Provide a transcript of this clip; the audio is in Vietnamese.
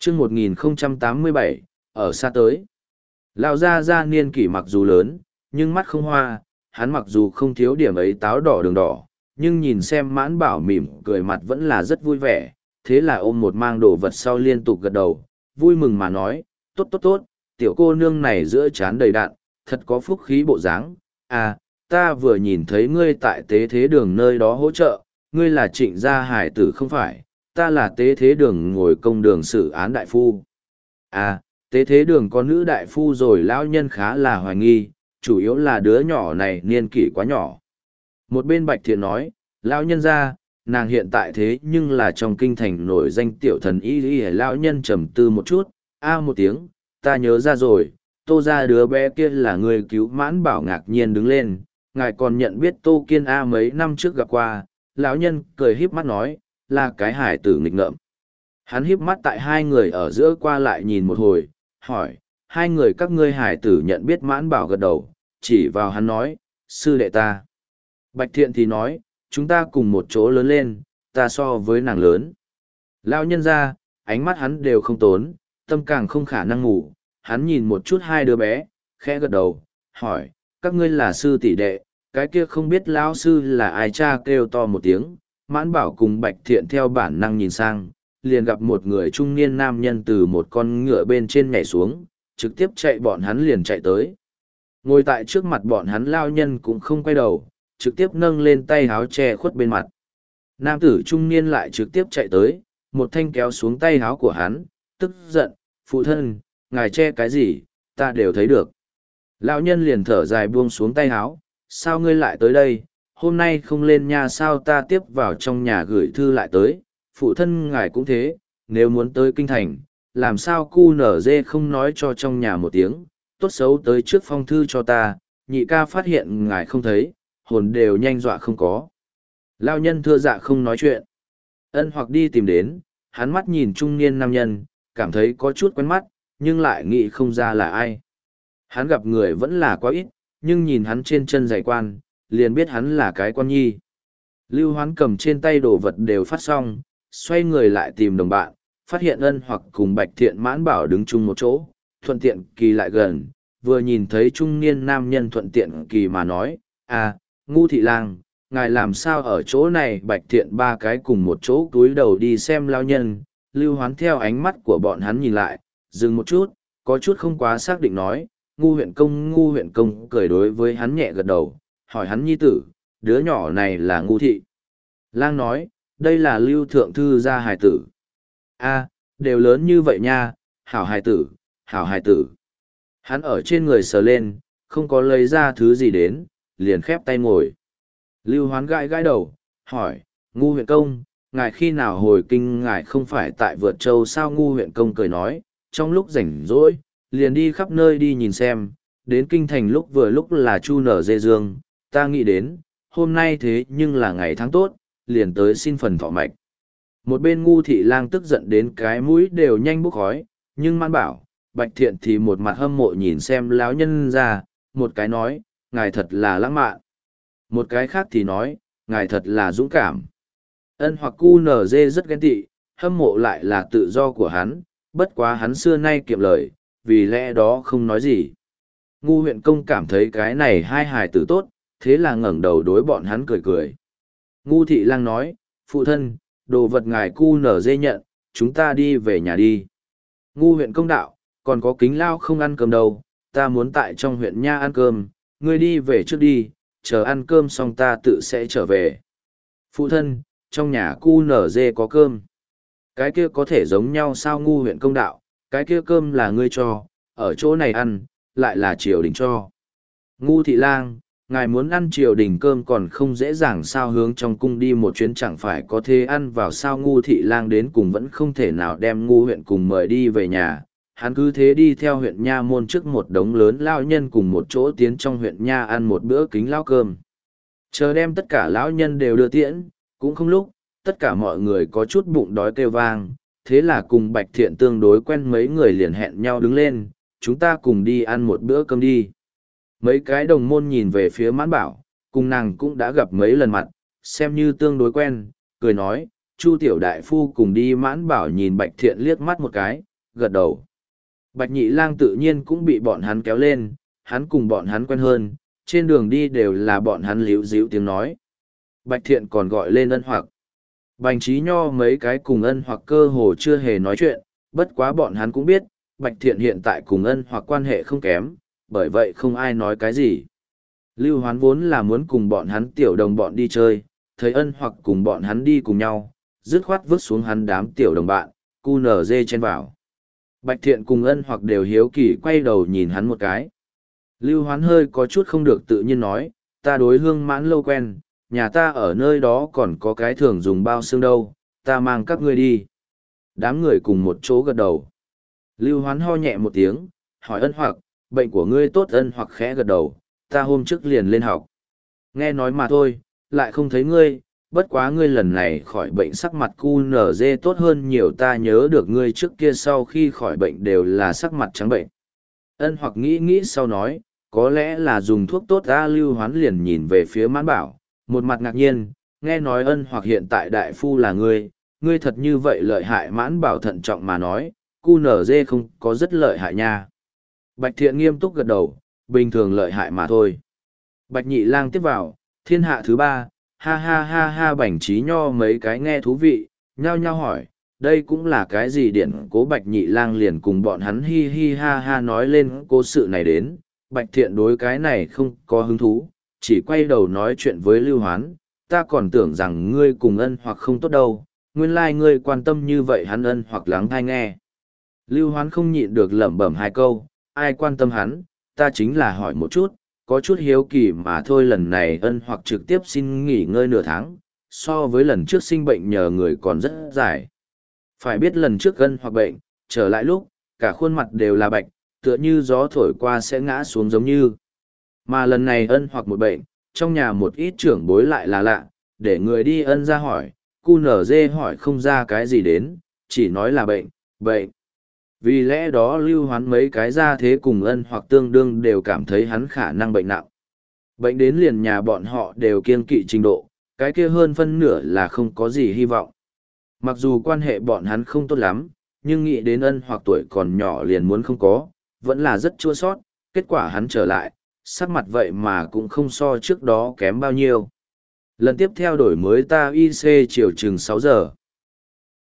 chương 1087, ở xa tới. Lão gia niên kỷ mặc dù lớn, nhưng mắt không hoa, hắn mặc dù không thiếu điểm ấy táo đỏ đường đỏ, nhưng nhìn xem Mãn Bảo mỉm cười mặt vẫn là rất vui vẻ, thế là ôm một mang đồ vật sau liên tục gật đầu, vui mừng mà nói, tốt tốt tốt, tiểu cô nương này giữa trán đầy đạn, thật có phúc khí bộ dáng. À, ta vừa nhìn thấy ngươi tại tế thế đường nơi đó hỗ trợ, ngươi là Trịnh gia hải tử không phải, ta là tế thế đường ngồi công đường xử án đại phu. À, tế thế đường có nữ đại phu rồi, lão nhân khá là hoài nghi, chủ yếu là đứa nhỏ này niên kỷ quá nhỏ. Một bên Bạch Thiện nói, lão nhân ra, nàng hiện tại thế nhưng là trong kinh thành nổi danh tiểu thần y. Lão nhân trầm tư một chút, một tiếng, ta nhớ ra rồi, Tô ra đứa bé kia là người cứu. Mãn Bảo ngạc nhiên đứng lên, ngài còn nhận biết Tô Kiên mấy năm trước gặp qua. Lão nhân cười híp mắt nói, là cái hải tử nghịch ngợm. Hắn híp mắt tại hai người ở giữa qua lại nhìn một hồi, hỏi, hai người các ngươi hải tử nhận biết. Mãn Bảo gật đầu, chỉ vào hắn nói, sư đệ ta. Bạch Thiện thì nói, chúng ta cùng một chỗ lớn lên, ta so với nàng lớn. Lão nhân ra, ánh mắt hắn đều không tốn, tâm càng không khả năng ngủ, hắn nhìn một chút hai đứa bé, khẽ gật đầu, hỏi, các ngươi là sư tỷ đệ, cái kia không biết lão sư là ai. Cha kêu to một tiếng, Mãn Bảo cùng Bạch Thiện theo bản năng nhìn sang, liền gặp một người trung niên nam nhân từ một con ngựa bên trên nhảy xuống, trực tiếp chạy, bọn hắn liền chạy tới. Ngồi tại trước mặt bọn hắn lao nhân cũng không quay đầu, trực tiếp nâng lên tay háo che khuất bên mặt. Nam tử trung niên lại trực tiếp chạy tới, một thanh kéo xuống tay háo của hắn, tức giận, phụ thân, ngài che cái gì, ta đều thấy được. Lão nhân liền thở dài buông xuống tay háo, sao ngươi lại tới đây, hôm nay không lên nhà sao? Ta tiếp vào trong nhà gửi thư lại tới, phụ thân ngài cũng thế, nếu muốn tới kinh thành, làm sao cu nở dê không nói cho trong nhà một tiếng, tốt xấu tới trước phong thư cho ta, nhị ca phát hiện ngài không thấy, hồn đều nhanh dọa không có. Lao nhân thưa dạ không nói chuyện. Ân Hoặc đi tìm đến, hắn mắt nhìn trung niên nam nhân, cảm thấy có chút quen mắt, nhưng lại nghĩ không ra là ai. Hắn gặp người vẫn là quá ít, nhưng nhìn hắn trên chân giày quan, liền biết hắn là cái quan nhi. Lưu Hoán cầm trên tay đồ vật đều phát xong, xoay người lại tìm đồng bạn, phát hiện Ân Hoặc cùng Bạch Thiện Mãn Bảo đứng chung một chỗ, thuận tiện kỳ lại gần, vừa nhìn thấy trung niên nam nhân thuận tiện kỳ mà nói, Ngu thị lang, ngài làm sao ở chỗ này? Bạch Thiện ba cái cùng một chỗ cúi đầu đi xem lao nhân. Lưu Hoán theo ánh mắt của bọn hắn nhìn lại, dừng một chút, có chút không quá xác định nói, Ngu huyện công cười đối với hắn nhẹ gật đầu, hỏi hắn nhi tử, đứa nhỏ này là Ngu thị. Lang nói, đây là Lưu thượng thư gia hài tử. Đều lớn như vậy nha, hảo hài tử, hảo hài tử. Hắn ở trên người sờ lên, không có lấy ra thứ gì đến, liền khép tay ngồi. Lưu Hoán gãi gãi đầu, hỏi, Ngu huyện công, ngài khi nào hồi kinh? Ngài không phải tại Vượt Châu sao? Ngu huyện công cười nói, trong lúc rảnh rỗi, liền đi khắp nơi đi nhìn xem, đến kinh thành lúc vừa lúc là chu nở dê dương, ta nghĩ đến, hôm nay thế nhưng là ngày tháng tốt, liền tới xin phần thọ mạch. Một bên Ngu thị lang tức giận đến cái mũi đều nhanh bốc khói, nhưng Mãn Bảo, Bạch Thiện thì một mặt hâm mộ nhìn xem lão nhân ra, một cái nói, ngài thật là lãng mạn. Một cái khác thì nói, ngài thật là dũng cảm. Ân Hoặc cu nở dê rất ghen tị, hâm mộ lại là tự do của hắn, bất quá hắn xưa nay kiệm lời, vì lẽ đó không nói gì. Ngu huyện công cảm thấy cái này hai hài tử tốt, thế là ngẩng đầu đối bọn hắn cười cười. Ngu thị lang nói, phụ thân, đồ vật ngài cu nở dê nhận, chúng ta đi về nhà đi. Ngu huyện công đạo, còn có Kính Lao không ăn cơm đâu, ta muốn tại trong huyện nha ăn cơm, ngươi đi về trước đi, chờ ăn cơm xong ta tự sẽ trở về. Phụ thân, trong nhà cu nở dê có cơm. Cái kia có thể giống nhau sao? Ngu huyện công đạo, cái kia cơm là ngươi cho, ở chỗ này ăn, lại là triều đình cho. Ngu thị lang, ngài muốn ăn triều đình cơm còn không dễ dàng sao? Hướng trong cung đi một chuyến chẳng phải có thể ăn vào sao? Ngu thị lang đến cùng vẫn không thể nào đem Ngu huyện cùng mời đi về nhà. Hắn cứ thế đi theo huyện nha môn trước một đống lớn lao nhân cùng một chỗ tiến trong huyện nha ăn một bữa Kính Lao cơm. Chờ đem tất cả lão nhân đều đưa tiễn, cũng không lúc, tất cả mọi người có chút bụng đói kêu vang, thế là cùng Bạch Thiện tương đối quen mấy người liền hẹn nhau đứng lên, chúng ta cùng đi ăn một bữa cơm đi. Mấy cái đồng môn nhìn về phía Mãn Bảo, cùng nàng cũng đã gặp mấy lần mặt, xem như tương đối quen, cười nói, Chu tiểu đại phu cùng đi. Mãn Bảo nhìn Bạch Thiện liếc mắt một cái, gật đầu. Bạch Nhị Lang tự nhiên cũng bị bọn hắn kéo lên, hắn cùng bọn hắn quen hơn, trên đường đi đều là bọn hắn líu díu tiếng nói. Bạch Thiện còn gọi lên Ân Hoặc. Bành Trí Nho mấy cái cùng Ân Hoặc cơ hồ chưa hề nói chuyện, bất quá bọn hắn cũng biết, Bạch Thiện hiện tại cùng Ân Hoặc quan hệ không kém, bởi vậy không ai nói cái gì. Lưu Hoán vốn là muốn cùng bọn hắn tiểu đồng bọn đi chơi, thấy Ân Hoặc cùng bọn hắn đi cùng nhau, dứt khoát vứt xuống hắn đám tiểu đồng bạn, cu nở dê chen vào. Bạch Thiện cùng Ân Hoặc đều hiếu kỳ quay đầu nhìn hắn một cái. Lưu Hoán hơi có chút không được tự nhiên nói, ta đối Hương Mãn lâu quen, nhà ta ở nơi đó còn có cái thường dùng bao xương đâu, ta mang các ngươi đi. Đám người cùng một chỗ gật đầu. Lưu Hoán ho nhẹ một tiếng, hỏi Ân Hoặc, bệnh của ngươi tốt? Ân Hoặc khẽ gật đầu, ta hôm trước liền lên học. Nghe nói mà thôi, lại không thấy ngươi, bất quá ngươi lần này khỏi bệnh sắc mặt QNZ tốt hơn nhiều, ta nhớ được ngươi trước kia sau khi khỏi bệnh đều là sắc mặt trắng bệnh. Ân Hoặc nghĩ nghĩ sau nói, có lẽ là dùng thuốc tốt ta. Lưu Hoán liền nhìn về phía Mãn Bảo, một mặt ngạc nhiên, nghe nói Ân Hoặc hiện tại đại phu là ngươi thật như vậy lợi hại? Mãn Bảo thận trọng mà nói, QNZ không có rất lợi hại nha. Bạch Thiện nghiêm túc gật đầu, bình thường lợi hại mà thôi. Bạch Nhị Lang tiếp vào, thiên hạ thứ ba, ha ha ha ha. Bành Trí Nho mấy cái nghe thú vị, nhao nhao hỏi, đây cũng là cái gì điển cố? Bạch Nhị Lang liền cùng bọn hắn hi hi ha ha nói lên cố sự này đến. Bạch Thiện đối cái này không có hứng thú, chỉ quay đầu nói chuyện với Lưu Hoán, ta còn tưởng rằng ngươi cùng Ân Hoặc không tốt đâu, nguyên lai ngươi quan tâm như vậy. Hắn Ân Hoặc lắng tai nghe. Lưu Hoán không nhịn được lẩm bẩm hai câu, ai quan tâm hắn, ta chính là hỏi một chút, có chút hiếu kỳ mà thôi. Lần này Ân Hoặc trực tiếp xin nghỉ ngơi nửa tháng, so với lần trước sinh bệnh nhờ người còn rất dài. Phải biết lần trước Ân Hoặc bệnh, trở lại lúc, cả khuôn mặt đều là bạch, tựa như gió thổi qua sẽ ngã xuống giống như. Mà lần này Ân Hoặc một bệnh, trong nhà một ít trưởng bối lại là lạ, để người đi Ân ra hỏi, QNZ hỏi không ra cái gì đến, chỉ nói là bệnh. Vì lẽ đó Lưu Hoán mấy cái ra thế cùng Ân Hoặc tương đương đều cảm thấy hắn khả năng bệnh nặng. Bệnh đến liền nhà bọn họ đều kiêng kỵ trình độ, cái kia hơn phân nửa là không có gì hy vọng. Mặc dù quan hệ bọn hắn không tốt lắm, nhưng nghĩ đến Ân Hoặc tuổi còn nhỏ liền muốn không có, vẫn là rất chua sót. Kết quả hắn trở lại, sắc mặt vậy mà cũng không so trước đó kém bao nhiêu. Lần tiếp theo đổi mới ta IC chiều chừng 6 giờ.